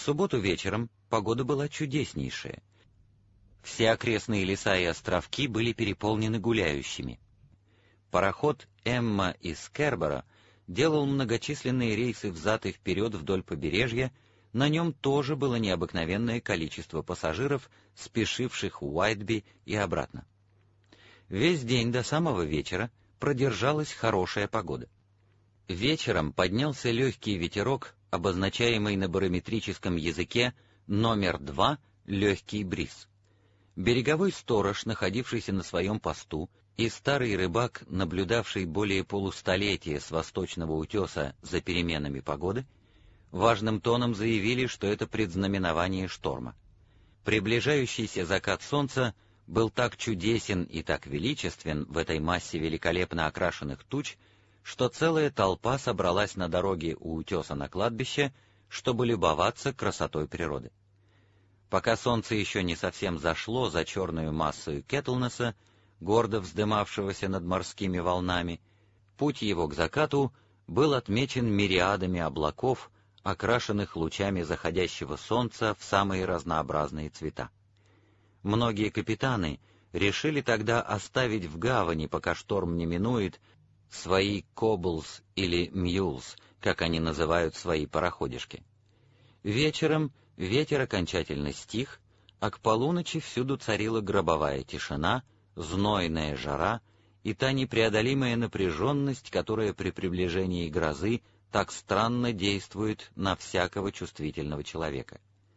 субботу вечером погода была чудеснейшая. Все окрестные леса и островки были переполнены гуляющими. Пароход «Эмма» из Кербора делал многочисленные рейсы взад и вперед вдоль побережья, на нем тоже было необыкновенное количество пассажиров, спешивших в Уайтби и обратно. Весь день до самого вечера продержалась хорошая погода. Вечером поднялся легкий ветерок, обозначаемый на барометрическом языке номер 2 легкий бриз. Береговой сторож, находившийся на своем посту, и старый рыбак, наблюдавший более полустолетия с восточного утеса за переменами погоды, важным тоном заявили, что это предзнаменование шторма. Приближающийся закат солнца был так чудесен и так величествен в этой массе великолепно окрашенных туч, что целая толпа собралась на дороге у утеса на кладбище, чтобы любоваться красотой природы. Пока солнце еще не совсем зашло за черную массу Кеттлнесса, гордо вздымавшегося над морскими волнами, путь его к закату был отмечен мириадами облаков, окрашенных лучами заходящего солнца в самые разнообразные цвета. Многие капитаны решили тогда оставить в гавани, пока шторм не минует, свои коблс или мьюлс, как они называют свои пароходишки. Вечером ветер окончательно стих, а к полуночи всюду царила гробовая тишина, знойная жара и та непреодолимая напряженность, которая при приближении грозы так странно действует на всякого чувствительного человека.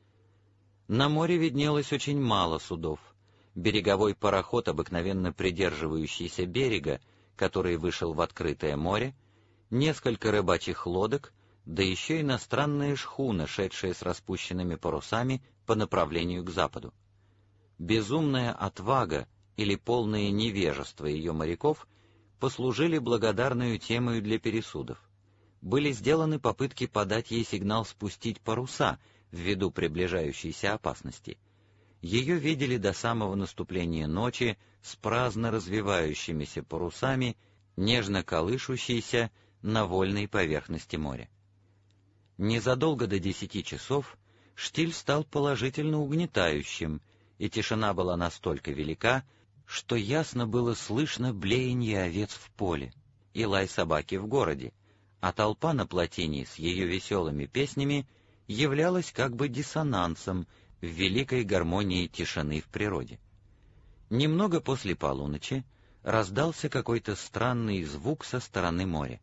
На море виднелось очень мало судов. Береговой пароход, обыкновенно придерживающийся берега, который вышел в открытое море, несколько рыбачьих лодок, да еще иностранная шхуна, шедшая с распущенными парусами по направлению к западу. Безумная отвага или полное невежество ее моряков послужили благодарную темою для пересудов. Были сделаны попытки подать ей сигнал спустить паруса ввиду приближающейся опасности. Ее видели до самого наступления ночи с праздно развивающимися парусами, нежно колышущейся на вольной поверхности моря. Незадолго до 10 часов штиль стал положительно угнетающим, и тишина была настолько велика, что ясно было слышно блеяние овец в поле и лай собаки в городе, а толпа на плотине с ее веселыми песнями являлась как бы диссонансом в великой гармонии тишины в природе. Немного после полуночи раздался какой-то странный звук со стороны моря.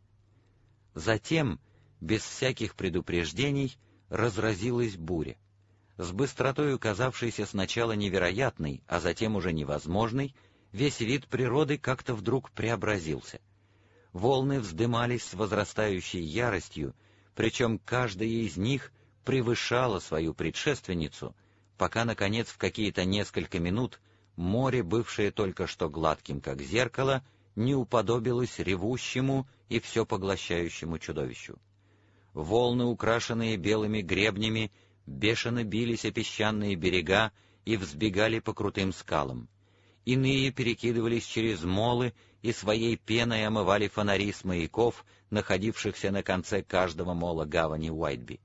Затем, без всяких предупреждений, разразилась буря. С быстротою, казавшейся сначала невероятной, а затем уже невозможной, весь вид природы как-то вдруг преобразился. Волны вздымались с возрастающей яростью, причем каждая из них превышала свою предшественницу, пока, наконец, в какие-то несколько минут море, бывшее только что гладким, как зеркало, не уподобилось ревущему и все поглощающему чудовищу. Волны, украшенные белыми гребнями, бешено бились о песчаные берега и взбегали по крутым скалам. Иные перекидывались через молы и своей пеной омывали фонари с маяков, находившихся на конце каждого мола гавани Уайтби.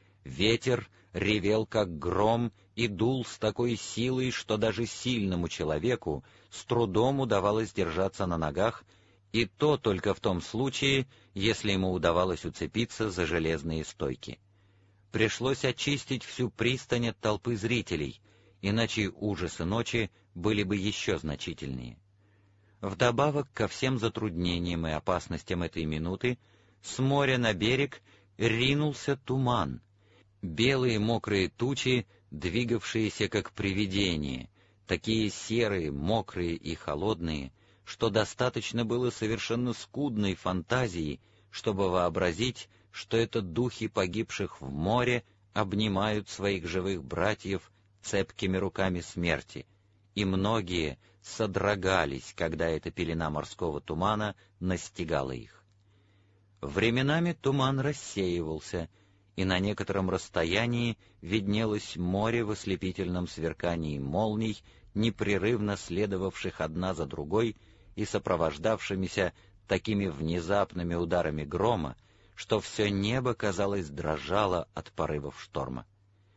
Ветер ревел как гром и дул с такой силой, что даже сильному человеку с трудом удавалось держаться на ногах, и то только в том случае, если ему удавалось уцепиться за железные стойки. Пришлось очистить всю пристань от толпы зрителей, иначе ужасы ночи были бы еще значительнее. Вдобавок ко всем затруднениям и опасностям этой минуты, с моря на берег ринулся туман, белые мокрые тучи, двигавшиеся как привидения, такие серые, мокрые и холодные, что достаточно было совершенно скудной фантазии, чтобы вообразить, что это духи погибших в море обнимают своих живых братьев цепкими руками смерти, и многие содрогались, когда эта пелена морского тумана настигала их. Временами туман рассеивался, и на некотором расстоянии виднелось море в ослепительном сверкании молний, непрерывно следовавших одна за другой и сопровождавшимися такими внезапными ударами грома, что все небо, казалось, дрожало от порывов шторма.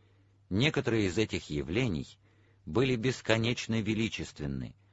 Некоторые из этих явлений были бесконечно величественны,